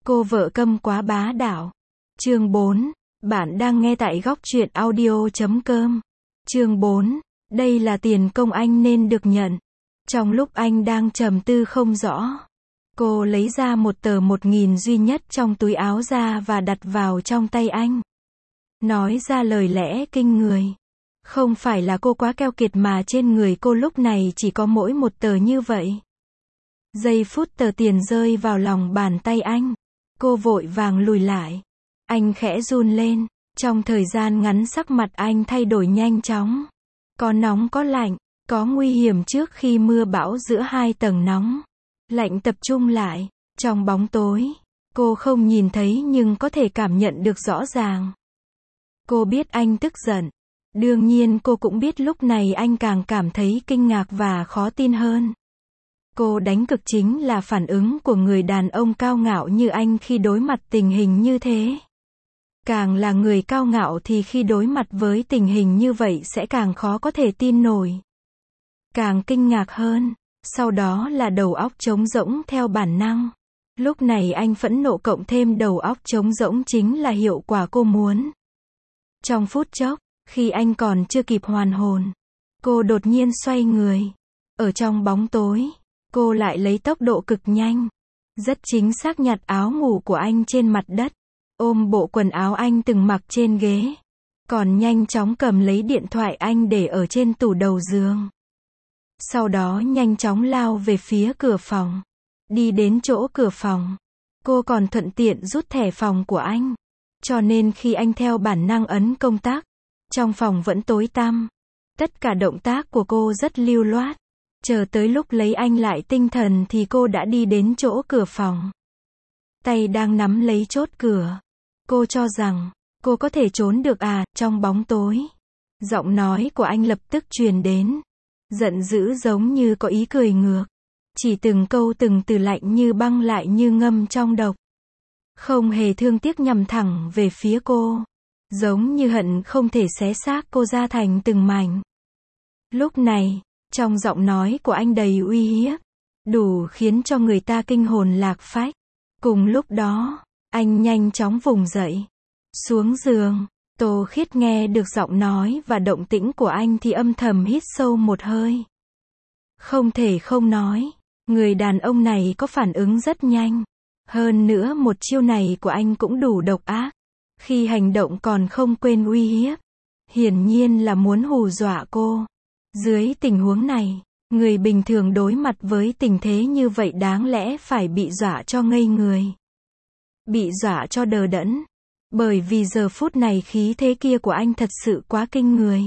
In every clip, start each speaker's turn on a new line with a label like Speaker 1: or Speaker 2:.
Speaker 1: Cô vợ câm quá bá đạo. Chương 4. Bạn đang nghe tại góc truyện audio.com. Chương 4. Đây là tiền công anh nên được nhận. Trong lúc anh đang trầm tư không rõ, cô lấy ra một tờ 1.000 duy nhất trong túi áo ra và đặt vào trong tay anh. Nói ra lời lẽ kinh người. Không phải là cô quá keo kiệt mà trên người cô lúc này chỉ có mỗi một tờ như vậy. Giây phút tờ tiền rơi vào lòng bàn tay anh, cô vội vàng lùi lại. Anh khẽ run lên. Trong thời gian ngắn sắc mặt anh thay đổi nhanh chóng. Có nóng có lạnh, có nguy hiểm trước khi mưa bão giữa hai tầng nóng. Lạnh tập trung lại. Trong bóng tối, cô không nhìn thấy nhưng có thể cảm nhận được rõ ràng. Cô biết anh tức giận. Đương nhiên cô cũng biết lúc này anh càng cảm thấy kinh ngạc và khó tin hơn. Cô đánh cực chính là phản ứng của người đàn ông cao ngạo như anh khi đối mặt tình hình như thế. Càng là người cao ngạo thì khi đối mặt với tình hình như vậy sẽ càng khó có thể tin nổi. Càng kinh ngạc hơn, sau đó là đầu óc trống rỗng theo bản năng. Lúc này anh phẫn nộ cộng thêm đầu óc trống rỗng chính là hiệu quả cô muốn. Trong phút chốc, khi anh còn chưa kịp hoàn hồn, cô đột nhiên xoay người. Ở trong bóng tối, cô lại lấy tốc độ cực nhanh, rất chính xác nhặt áo ngủ của anh trên mặt đất, ôm bộ quần áo anh từng mặc trên ghế, còn nhanh chóng cầm lấy điện thoại anh để ở trên tủ đầu giường. Sau đó nhanh chóng lao về phía cửa phòng. Đi đến chỗ cửa phòng, cô còn thuận tiện rút thẻ phòng của anh. Cho nên khi anh theo bản năng ấn công tắc, trong phòng vẫn tối tăm. Tất cả động tác của cô rất lưu loát. Chờ tới lúc lấy anh lại tinh thần thì cô đã đi đến chỗ cửa phòng. Tay đang nắm lấy chốt cửa. Cô cho rằng, cô có thể trốn được à, trong bóng tối. Giọng nói của anh lập tức truyền đến. Giận dữ giống như có ý cười ngược. Chỉ từng câu từng từ lạnh như băng lại như ngâm trong độc. Không hề thương tiếc nhằm thẳng về phía cô. Giống như hận không thể xé xác cô ra thành từng mảnh. Lúc này, trong giọng nói của anh đầy uy hiếp, đủ khiến cho người ta kinh hồn lạc phách. Cùng lúc đó, anh nhanh chóng vùng dậy, xuống giường. Tô Khiết nghe được giọng nói và động tĩnh của anh thì âm thầm hít sâu một hơi. Không thể không nói, người đàn ông này có phản ứng rất nhanh. Hơn nữa một chiêu này của anh cũng đủ độc ác. Khi hành động còn không quên uy hiếp. Hiển nhiên là muốn hù dọa cô. Dưới tình huống này, người bình thường đối mặt với tình thế như vậy đáng lẽ phải bị dọa cho ngây người. Bị dọa cho đờ đẫn. Bởi vì giờ phút này khí thế kia của anh thật sự quá kinh người.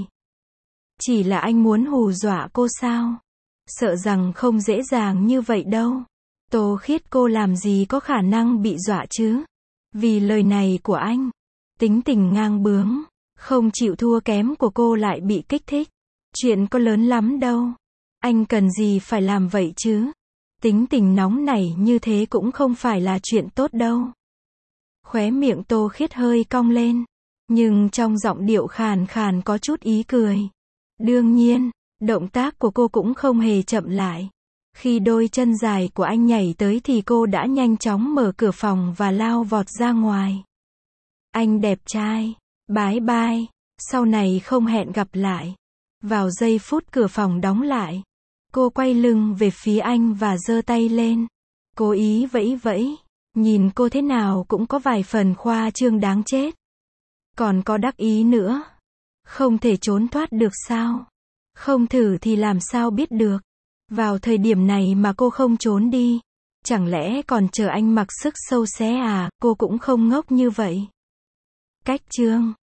Speaker 1: Chỉ là anh muốn hù dọa cô sao? Sợ rằng không dễ dàng như vậy đâu. Tô Khiết cô làm gì có khả năng bị dọa chứ? Vì lời này của anh, tính tình ngang bướng, không chịu thua kém của cô lại bị kích thích. Chuyện có lớn lắm đâu. Anh cần gì phải làm vậy chứ? Tính tình nóng nảy như thế cũng không phải là chuyện tốt đâu. Khóe miệng Tô Khiết hơi cong lên. Nhưng trong giọng điệu khàn khàn có chút ý cười. Đương nhiên, động tác của cô cũng không hề chậm lại. Khi đôi chân dài của anh nhảy tới thì cô đã nhanh chóng mở cửa phòng và lao vọt ra ngoài. Anh đẹp trai. Bye bye. Sau này không hẹn gặp lại. Vào giây phút cửa phòng đóng lại, cô quay lưng về phía anh và giơ tay lên. Cố ý vẫy vẫy. Nhìn cô thế nào cũng có vài phần khoa trương đáng chết. Còn có đắc ý nữa. Không thể trốn thoát được sao? Không thử thì làm sao biết được. Vào thời điểm này mà cô không trốn đi. Chẳng lẽ còn chờ anh mặc sức sâu xé à? Cô cũng không ngốc như vậy. Cách chương